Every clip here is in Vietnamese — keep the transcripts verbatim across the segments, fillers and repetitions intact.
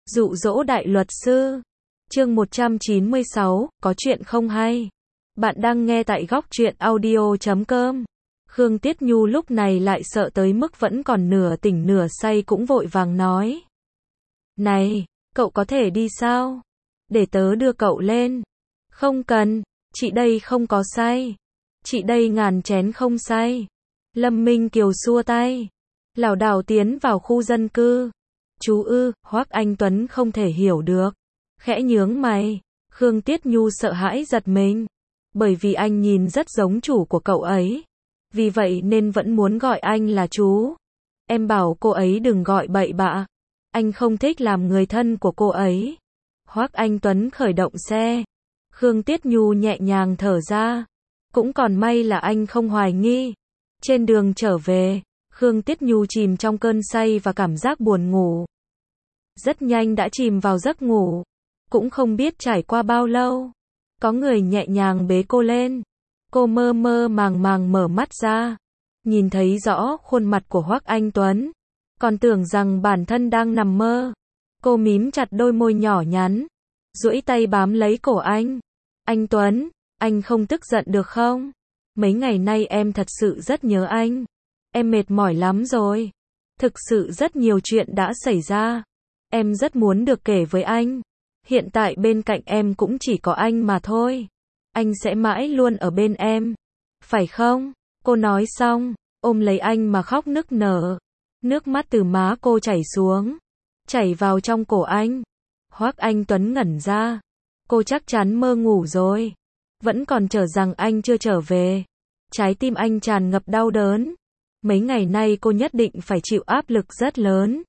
Dụ dỗ đại luật sư. Chương một trăm chín mươi sáu, có chuyện không hay. Bạn đang nghe tại góc truyện audio chấm com. Khương Tiết Nhu lúc này lại sợ tới mức vẫn còn nửa tỉnh nửa say cũng vội vàng nói. Này, cậu có thể đi sao? Để tớ đưa cậu lên. Không cần, chị đây không có say. Chị đây ngàn chén không say. Lâm Minh Kiều xua tay. Lảo đảo tiến vào khu dân cư. Chú ư, Hoắc Anh Tuấn không thể hiểu được. Khẽ nhướng mày. Khương Tiết Nhu sợ hãi giật mình. Bởi vì anh nhìn rất giống chủ của cậu ấy. Vì vậy nên vẫn muốn gọi anh là chú. Em bảo cô ấy đừng gọi bậy bạ. Anh không thích làm người thân của cô ấy. Hoắc Anh Tuấn khởi động xe. Khương Tiết Nhu nhẹ nhàng thở ra. Cũng còn may là anh không hoài nghi. Trên đường trở về, Khương Tiết Nhu chìm trong cơn say và cảm giác buồn ngủ. Rất nhanh đã chìm vào giấc ngủ. Cũng không biết trải qua bao lâu. Có người nhẹ nhàng bế cô lên. Cô mơ mơ màng màng mở mắt ra. Nhìn thấy rõ khuôn mặt của Hoắc Anh Tuấn. Còn tưởng rằng bản thân đang nằm mơ. Cô mím chặt đôi môi nhỏ nhắn. Duỗi tay bám lấy cổ anh. Anh Tuấn, anh không tức giận được không? Mấy ngày nay em thật sự rất nhớ anh. Em mệt mỏi lắm rồi. Thực sự rất nhiều chuyện đã xảy ra. Em rất muốn được kể với anh. Hiện tại bên cạnh em cũng chỉ có anh mà thôi. Anh sẽ mãi luôn ở bên em. Phải không? Cô nói xong, ôm lấy anh mà khóc nức nở. Nước mắt từ má cô chảy xuống. Chảy vào trong cổ anh. Hoắc Anh Tuấn ngẩn ra. Cô chắc chắn mơ ngủ rồi. Vẫn còn chờ rằng anh chưa trở về. Trái tim anh tràn ngập đau đớn. Mấy ngày nay cô nhất định phải chịu áp lực rất lớn.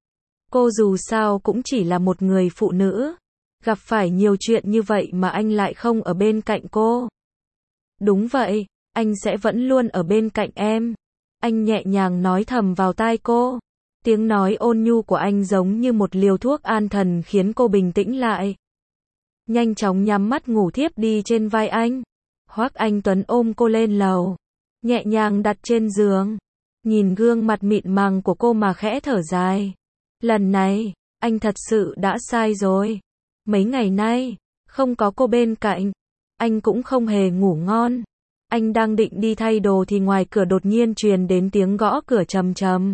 Cô dù sao cũng chỉ là một người phụ nữ. Gặp phải nhiều chuyện như vậy mà anh lại không ở bên cạnh cô. Đúng vậy, anh sẽ vẫn luôn ở bên cạnh em. Anh nhẹ nhàng nói thầm vào tai cô. Tiếng nói ôn nhu của anh giống như một liều thuốc an thần khiến cô bình tĩnh lại. Nhanh chóng nhắm mắt ngủ thiếp đi trên vai anh. Hoắc Anh Tuấn ôm cô lên lầu. Nhẹ nhàng đặt trên giường. Nhìn gương mặt mịn màng của cô mà khẽ thở dài. Lần này, anh thật sự đã sai rồi. Mấy ngày nay, không có cô bên cạnh. Anh cũng không hề ngủ ngon. Anh đang định đi thay đồ thì ngoài cửa đột nhiên truyền đến tiếng gõ cửa trầm trầm.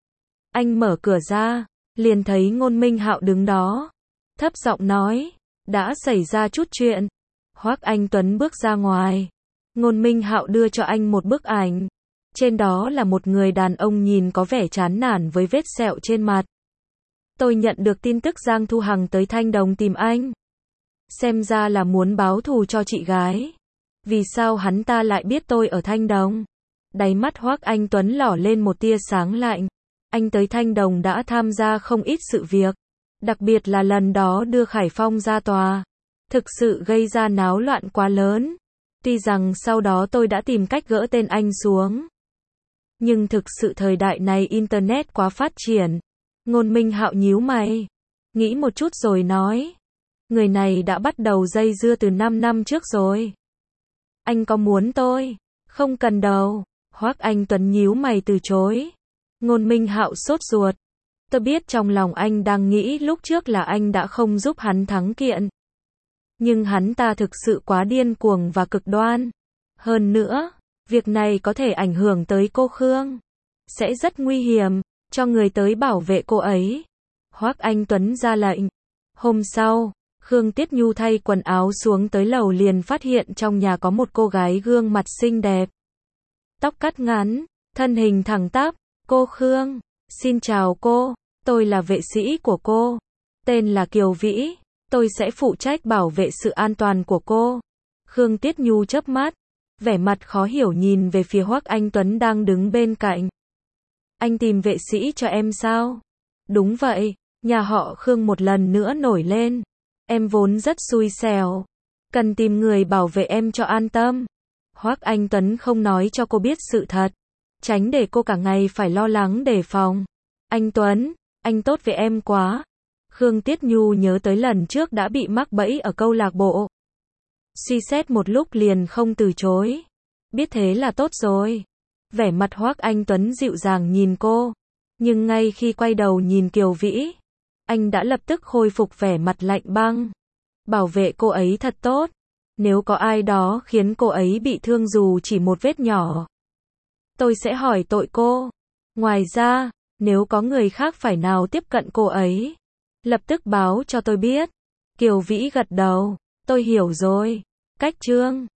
Anh mở cửa ra, liền thấy Ngôn Minh Hạo đứng đó. Thấp giọng nói, đã xảy ra chút chuyện. Hoắc Anh Tuấn bước ra ngoài. Ngôn Minh Hạo đưa cho anh một bức ảnh. Trên đó là một người đàn ông nhìn có vẻ chán nản với vết sẹo trên mặt. Tôi nhận được tin tức Giang Thu Hằng tới Thanh Đồng tìm anh. Xem ra là muốn báo thù cho chị gái. Vì sao hắn ta lại biết tôi ở Thanh Đồng? Đáy mắt Hoắc Anh Tuấn lỏ lên một tia sáng lạnh. Anh tới Thanh Đồng đã tham gia không ít sự việc. Đặc biệt là lần đó đưa Khải Phong ra tòa. Thực sự gây ra náo loạn quá lớn. Tuy rằng sau đó tôi đã tìm cách gỡ tên anh xuống. Nhưng thực sự thời đại này Internet quá phát triển. Ngôn Minh Hạo nhíu mày. Nghĩ một chút rồi nói. Người này đã bắt đầu dây dưa từ năm năm trước rồi. Anh có muốn tôi? Không cần đâu. Hoắc Anh Tuấn nhíu mày từ chối. Ngôn Minh Hạo sốt ruột. Tôi biết trong lòng anh đang nghĩ lúc trước là anh đã không giúp hắn thắng kiện. Nhưng hắn ta thực sự quá điên cuồng và cực đoan. Hơn nữa, việc này có thể ảnh hưởng tới cô Khương. Sẽ rất nguy hiểm, cho người tới bảo vệ cô ấy. Hoắc Anh Tuấn ra lệnh. Hôm sau, Khương Tiết Nhu thay quần áo xuống tới lầu liền phát hiện trong nhà có một cô gái gương mặt xinh đẹp. Tóc cắt ngắn, thân hình thẳng tắp. Cô Khương, xin chào cô, tôi là vệ sĩ của cô. Tên là Kiều Vĩ, tôi sẽ phụ trách bảo vệ sự an toàn của cô. Khương Tiết Nhu chớp mắt, vẻ mặt khó hiểu nhìn về phía Hoắc Anh Tuấn đang đứng bên cạnh. Anh tìm vệ sĩ cho em sao? Đúng vậy, nhà họ Khương một lần nữa nổi lên. Em vốn rất xui xẻo, cần tìm người bảo vệ em cho an tâm. Hoắc Anh Tuấn không nói cho cô biết sự thật, tránh để cô cả ngày phải lo lắng đề phòng. Anh Tuấn, anh tốt với em quá. Khương Tiết Nhu nhớ tới lần trước đã bị mắc bẫy ở câu lạc bộ. Suy xét một lúc liền không từ chối. Biết thế là tốt rồi. Vẻ mặt Hoắc Anh Tuấn dịu dàng nhìn cô. Nhưng ngay khi quay đầu nhìn Kiều Vĩ, Anh đã lập tức khôi phục vẻ mặt lạnh băng. Bảo vệ cô ấy thật tốt. Nếu có ai đó khiến cô ấy bị thương dù chỉ một vết nhỏ, tôi sẽ hỏi tội cô. Ngoài ra, nếu có người khác phải nào tiếp cận cô ấy, lập tức báo cho tôi biết. Kiều Vĩ gật đầu. Tôi hiểu rồi. Cách Trương.